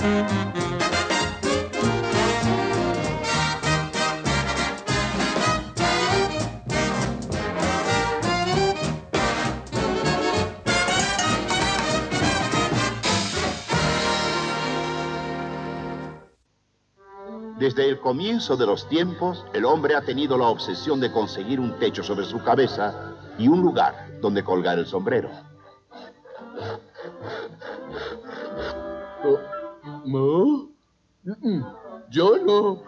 Desde el comienzo de los tiempos, el hombre ha tenido la obsesión de conseguir un techo sobre su cabeza y un lugar donde colgar el sombrero. ¿No? Yo no.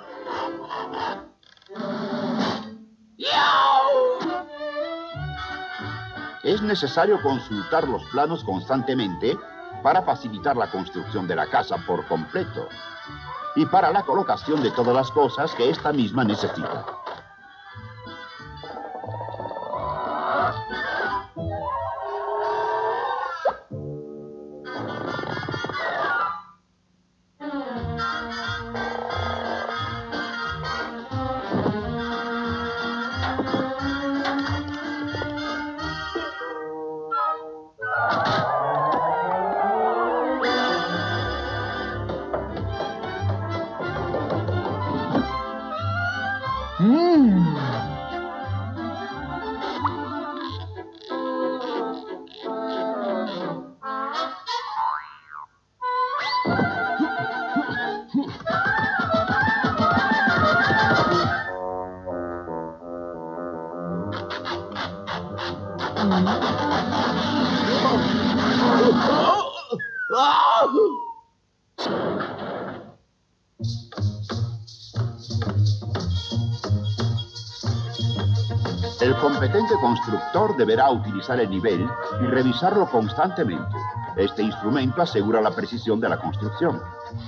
Es necesario consultar los planos constantemente para facilitar la construcción de la casa por completo y para la colocación de todas las cosas que ésta misma necesita. El competente constructor deberá utilizar el nivel y revisarlo constantemente. Este instrumento asegura la precisión de la construcción.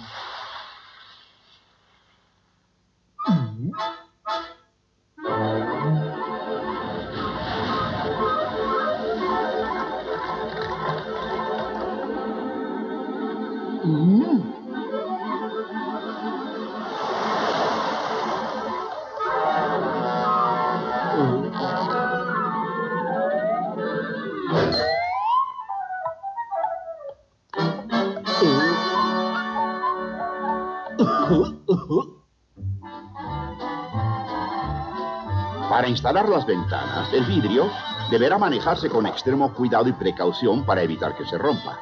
Para instalar las ventanas, el vidrio deberá manejarse con extremo cuidado y precaución para evitar que se rompa.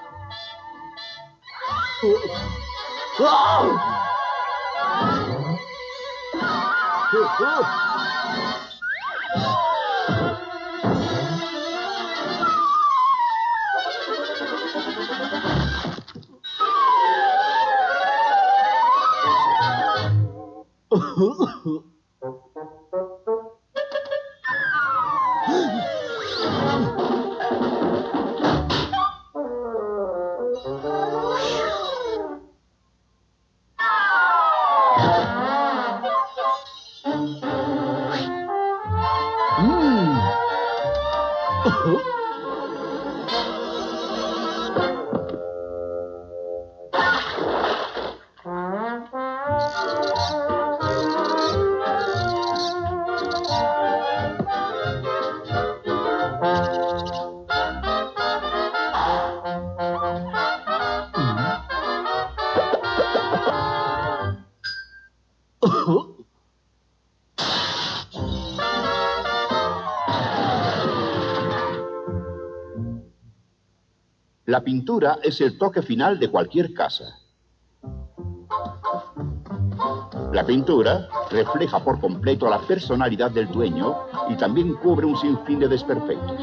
La pintura es el toque final de cualquier casa. La pintura refleja por completo la personalidad del dueño y también cubre un sinfín de desperfectos.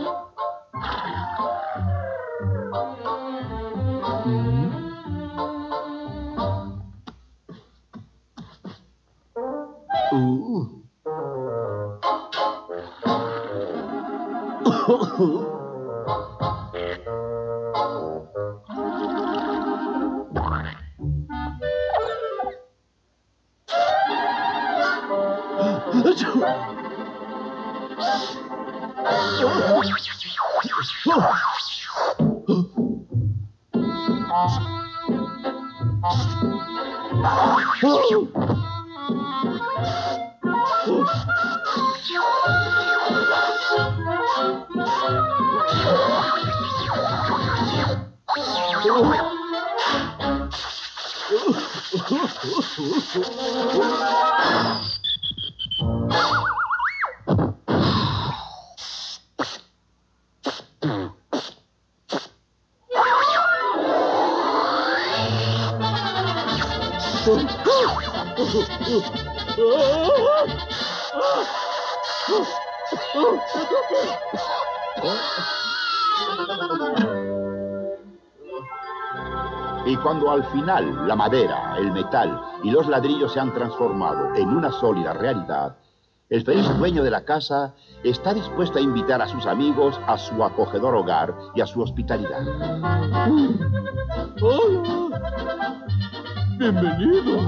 Y cuando al final la madera, el metal y los ladrillos se han transformado en una sólida realidad, el feliz dueño de la casa está dispuesto a invitar a sus amigos a su acogedor hogar y a su hospitalidad. ¡Hola! ¡Bienvenidos!